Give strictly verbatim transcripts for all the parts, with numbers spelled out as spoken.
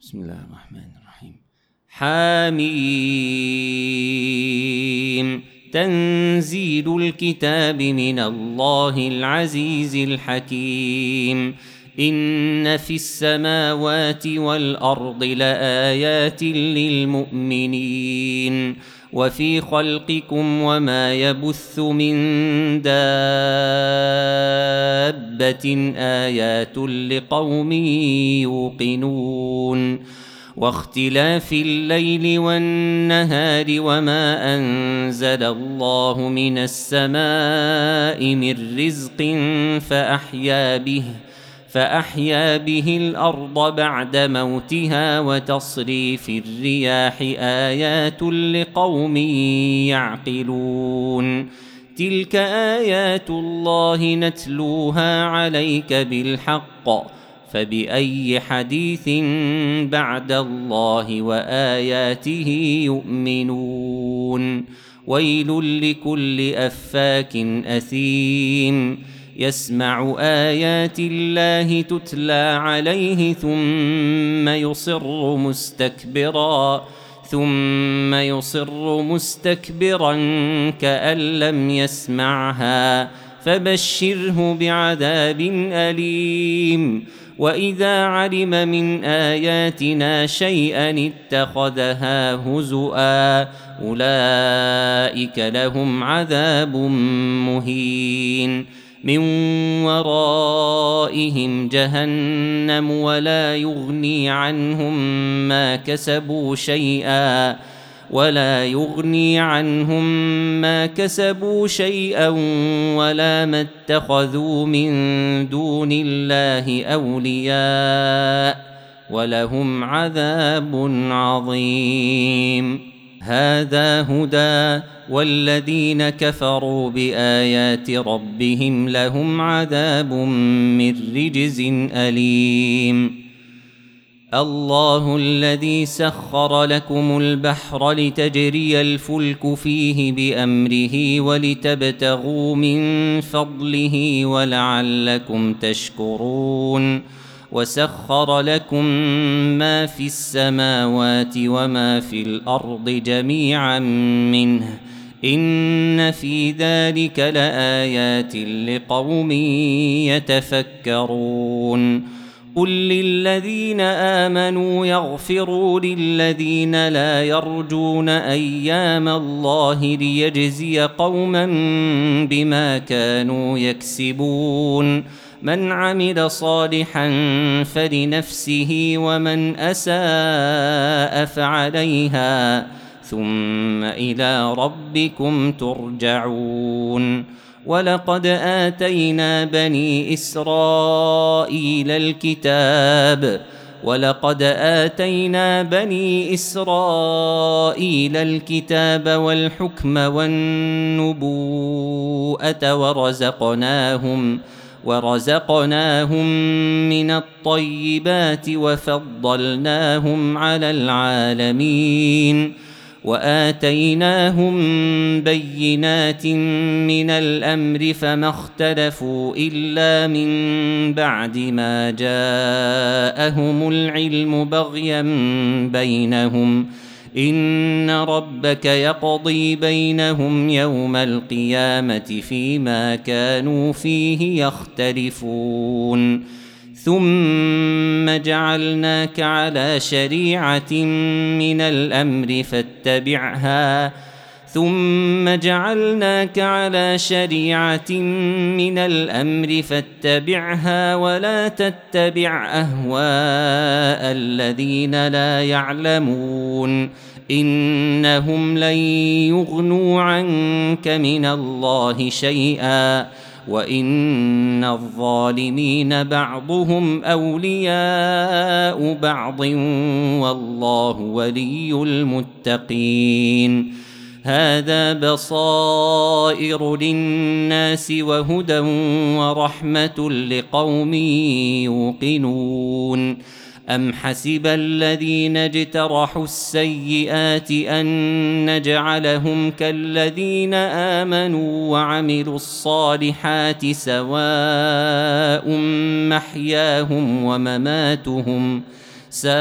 بسم الله الرحمن الرحيم. حاميم تنزيل الكتاب من الله العزيز الحكيم. إن في السماوات والأرض لآيات للمؤمنين وفي خلقكم وما يبث من دابة آيات لقوم يوقنون. واختلاف الليل والنهار وما أنزل الله من السماء من رزق فأحيا به فأحيا به الأرض بعد موتها وتصريف الرياح آيات لقوم يعقلون. تلك آيات الله نتلوها عليك بالحق فبأي حديث بعد الله وآياته يؤمنون. ويل لكل أفاك أثيم يسمع آيات الله تتلى عليه ثم يصر مستكبرا ثم يصر مستكبرا كأن لم يسمعها فبشره بعذاب أليم. وإذا علم من آياتنا شيئا اتخذها هزؤا أولئك لهم عذاب مهين. من ورائهم جهنم ولا يغني عنهم ما كسبوا شيئا ولا يغني عنهم ما كسبوا شيئا ولا ما اتخذوا من دون الله أولياء ولهم عذاب عظيم. هذا هدى والذين كفروا بآيات ربهم لهم عذاب من رجز أليم. الله الذي سخر لكم البحر لتجري الفلك فيه بأمره ولتبتغوا من فضله ولعلكم تشكرون. وسخر لكم ما في السماوات وما في الأرض جميعا منه إن في ذلك لآيات لقوم يتفكرون. قل للذين آمنوا يغفروا للذين لا يرجون أيام الله ليجزي قوما بما كانوا يكسبون. من عمل صالحا فلنفسه ومن أساء فعليها ثم إلى ربكم ترجعون. ولقد آتينا بني إسرائيل الكتاب ولقد آتينا بني إسرائيل الكتاب والحكم والنبوءة ورزقناهم ورزقناهم من الطيبات وفضلناهم على العالمين. وآتيناهم بينات من الأمر فما اختلفوا إلا من بعد ما جاءهم العلم بغيا بينهم. إن ربك يقضي بينهم يوم القيامة فيما كانوا فيه يختلفون. ثم جعلناك على شريعة من الأمر فاتبعها ثم جعلناك على شريعة من الأمر فاتبعها ولا تتبع أهواء الذين لا يعلمون إنهم لن يغنوا عنك من الله شيئا وإن الظالمين بعضهم أولياء بعض والله ولي المتقين. هذا بصائر للناس وهدى ورحمة لقوم يوقنون. أم حسب الذين اجترحوا السيئات أن نجعلهم كالذين آمنوا وعملوا الصالحات سواء محياهم ومماتهم ساء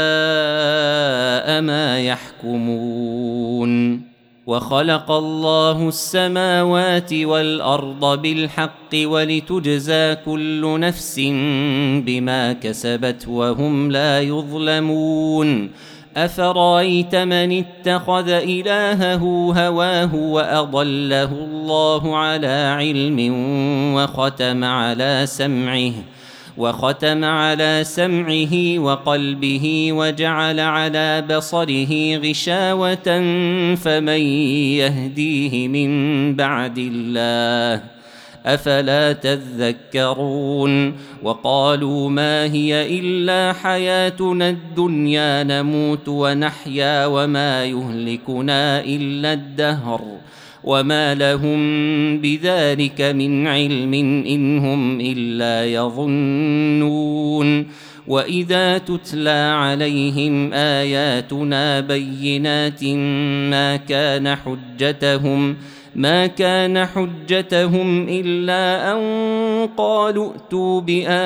ما يحكمون وخلق الله السماوات والأرض بالحق ولتجزى كل نفس بما كسبت وهم لا يظلمون أفرأيت من اتخذ إلهه هواه وأضله الله على علم وختم على سمعه وختم على سمعه وقلبه وجعل على بصره غشاوة فمن يهديه من بعد الله أفلا تذكرون وقالوا ما هي إلا حياتنا الدنيا نموت ونحيا وما يهلكنا إلا الدهر وما لهم بذلك من علم إن هم إلا يظنون وإذا تتلى عليهم آياتنا بينات ما كان حجتهم ما كان حجتهم إلا أن قالوا ائتوا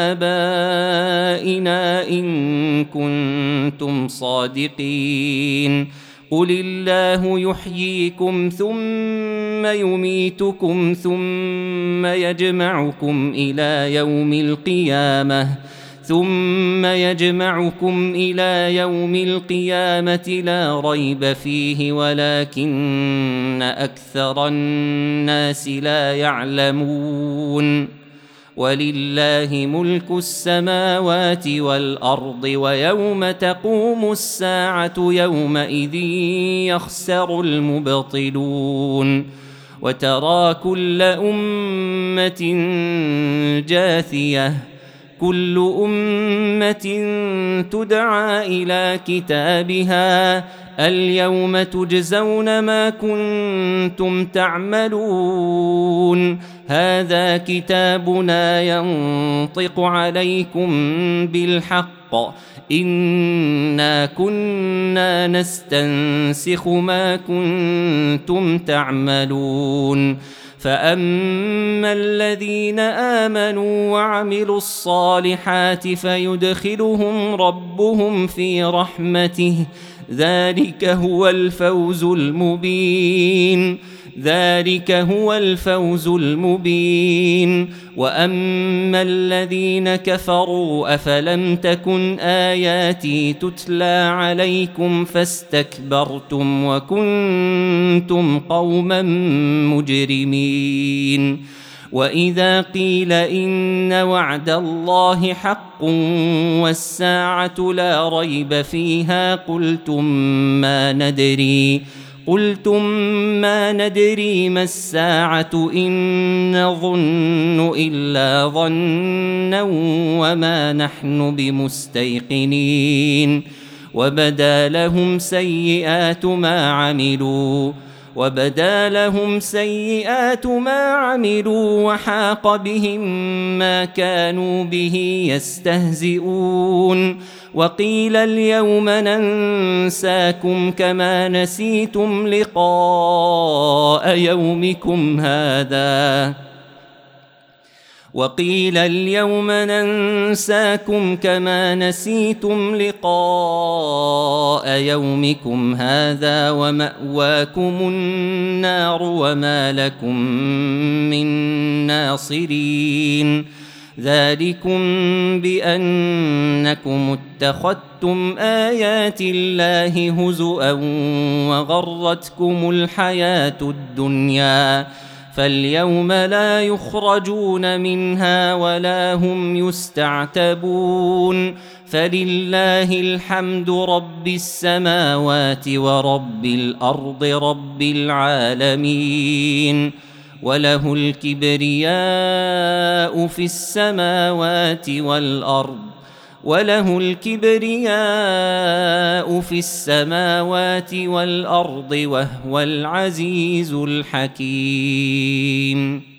بآبائنا إن كنتم صادقين قل الله يحييكم ثم يميتكم ثم يجمعكم إلى يوم القيامة ثم يجمعكم إلى يوم القيامة لا ريب فيه ولكن أكثر الناس لا يعلمون ولله ملك السماوات والأرض ويوم تقوم الساعة يومئذ يخسر المبطلون وترى كل أمة جاثية كل أمة تدعى إلى كتابها اليوم تجزون ما كنتم تعملون هذا كتابنا ينطق عليكم بالحق إنا كنا نستنسخ ما كنتم تعملون فأما الذين آمنوا وعملوا الصالحات فيدخلهم ربهم في رحمته ذلك هو الفوز المبين ذلك هو الفوز المبين وأما الذين كفروا أفلم تكن آياتي تتلى عليكم فاستكبرتم وكنتم قوما مجرمين وإذا قيل إن وعد الله حق والساعة لا ريب فيها قلتم ما ندري قلتم ما ندري ما الساعة إن نظن إلا ظنا وما نحن بمستيقنين وبدا لهم سيئات ما عملوا وبدا لهم سيئات ما عملوا وحاق بهم ما كانوا به يستهزئون وقيل اليوم ننساكم كما نسيتم لقاء يومكم هذا وقيل اليوم ننساكم كما نسيتم لقاء يومكم هذا ومأواكم النار وما لكم من ناصرين ذلكم بأنكم اتخذتم آيات الله هزؤا وغرتكم الحياة الدنيا فاليوم لا يخرجون منها ولا هم يستعتبون فلله الحمد رب السماوات ورب الأرض رب العالمين وله الكبرياء في السماوات والأرض وله الكبرياء في السماوات والأرض وهو العزيز الحكيم.